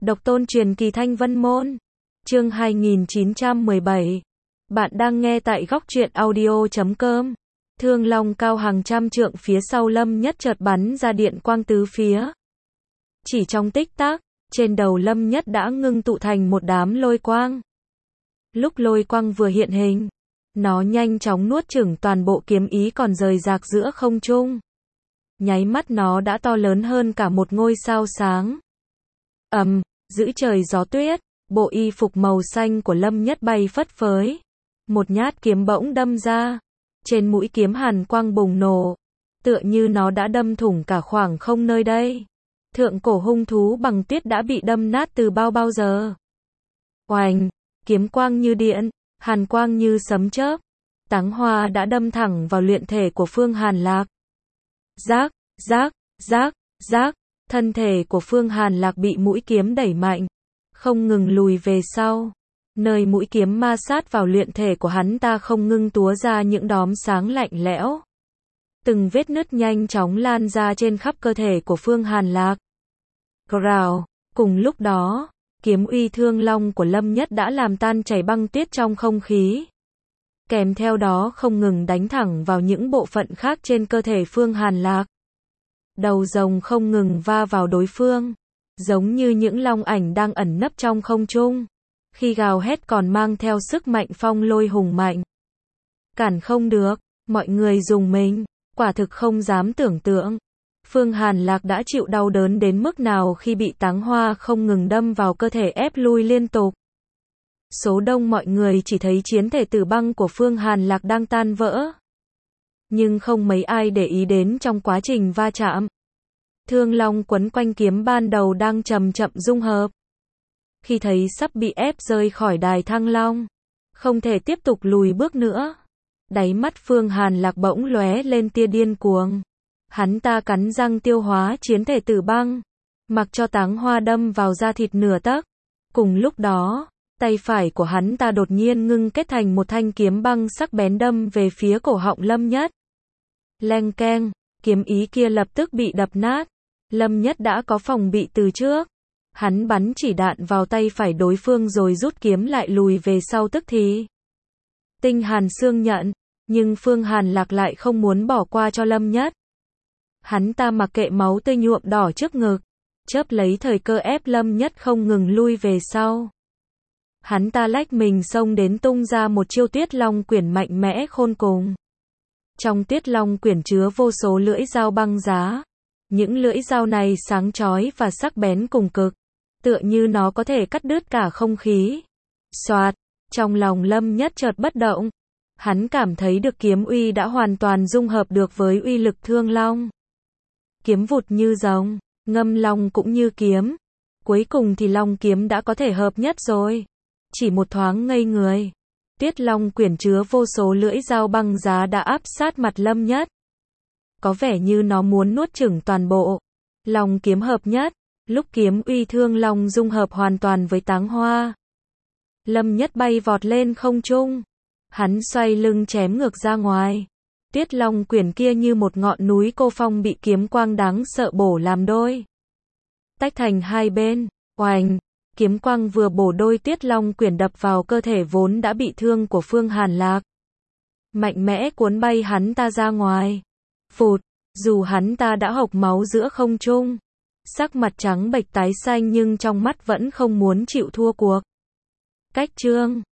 Độc tôn truyền kỳ Thanh Vân Môn. Chương 2917. Bạn đang nghe tại góc truyện audio.com. Thương long cao hàng trăm trượng phía sau Lâm Nhất chợt bắn ra điện quang tứ phía. Chỉ trong tích tắc, trên đầu Lâm Nhất đã ngưng tụ thành một đám lôi quang. Lúc lôi quang vừa hiện hình, nó nhanh chóng nuốt chửng toàn bộ kiếm ý còn rời rạc giữa không trung. Nháy mắt nó đã to lớn hơn cả một ngôi sao sáng. Giữa trời gió tuyết, bộ y phục màu xanh của Lâm Nhất bay phất phới. Một nhát kiếm bỗng đâm ra. Trên mũi kiếm hàn quang bùng nổ. Tựa như nó đã đâm thủng cả khoảng không nơi đây. Thượng cổ hung thú bằng tuyết đã bị đâm nát từ bao giờ. Oành, kiếm quang như điện, hàn quang như sấm chớp. Táng hoa đã đâm thẳng vào luyện thể của Phương Hàn Lạc. Rác, rác, rác, rác. Thân thể của Phương Hàn Lạc bị mũi kiếm đẩy mạnh, không ngừng lùi về sau. Nơi mũi kiếm ma sát vào luyện thể của hắn ta không ngưng túa ra những đốm sáng lạnh lẽo. Từng vết nứt nhanh chóng lan ra trên khắp cơ thể của Phương Hàn Lạc. Gào, cùng lúc đó, kiếm uy thương long của Lâm Nhất đã làm tan chảy băng tuyết trong không khí. Kèm theo đó không ngừng đánh thẳng vào những bộ phận khác trên cơ thể Phương Hàn Lạc. Đầu rồng không ngừng va vào đối phương, giống như những long ảnh đang ẩn nấp trong không trung. Khi gào hét còn mang theo sức mạnh phong lôi hùng mạnh. Cản không được, mọi người rùng mình, quả thực không dám tưởng tượng. Phương Hàn Lạc đã chịu đau đớn đến mức nào khi bị táng hoa không ngừng đâm vào cơ thể ép lui liên tục. Số đông mọi người chỉ thấy chiến thể tử băng của Phương Hàn Lạc đang tan vỡ. Nhưng không mấy ai để ý đến trong quá trình va chạm. Thương long quấn quanh kiếm ban đầu đang chậm chậm dung hợp. Khi thấy sắp bị ép rơi khỏi đài thăng long, không thể tiếp tục lùi bước nữa. Đáy mắt Phương Hàn Lạc bỗng lóe lên tia điên cuồng. Hắn ta cắn răng tiêu hóa chiến thể tử băng, mặc cho táng hoa đâm vào da thịt nửa tấc. Cùng lúc đó, tay phải của hắn ta đột nhiên ngưng kết thành một thanh kiếm băng sắc bén đâm về phía cổ họng Lâm Nhất. Leng keng, kiếm ý kia lập tức bị đập nát. Lâm Nhất đã có phòng bị từ trước. Hắn bắn chỉ đạn vào tay phải đối phương rồi rút kiếm lại lùi về sau tức thì. Tinh Hàn Xương nhận, nhưng Phương Hàn Lạc lại không muốn bỏ qua cho Lâm Nhất. Hắn ta mặc kệ máu tươi nhuộm đỏ trước ngực, chớp lấy thời cơ ép Lâm Nhất không ngừng lui về sau. Hắn ta lách mình xông đến tung ra một chiêu Tuyết Long Quyển mạnh mẽ khôn cùng. Trong Tuyết Long Quyển chứa vô số lưỡi dao băng giá. Những lưỡi dao này sáng chói và sắc bén cùng cực, tựa như nó có thể cắt đứt cả không khí. Soạt, trong lòng Lâm Nhất chợt bất động. Hắn cảm thấy được kiếm uy đã hoàn toàn dung hợp được với uy lực thương long. Kiếm vụt như rồng, ngâm long cũng như kiếm. Cuối cùng thì long kiếm đã có thể hợp nhất rồi. Chỉ một thoáng ngây người. Tuyết Long Quyển chứa vô số lưỡi dao băng giá đã áp sát mặt Lâm Nhất. Có vẻ như nó muốn nuốt chửng toàn bộ. Long kiếm hợp nhất, lúc kiếm uy thương long dung hợp hoàn toàn với táng hoa. Lâm Nhất bay vọt lên không trung. Hắn xoay lưng chém ngược ra ngoài. Tuyết Long Quyển kia như một ngọn núi cô phong bị kiếm quang đáng sợ bổ làm đôi. Tách thành hai bên, oành, kiếm quang vừa bổ đôi Tuyết Long Quyển đập vào cơ thể vốn đã bị thương của Phương Hàn Lạc. Mạnh mẽ cuốn bay hắn ta ra ngoài. Phụt, dù hắn ta đã hộc máu giữa không trung, sắc mặt trắng bệch tái xanh nhưng trong mắt vẫn không muốn chịu thua cuộc. Cách chương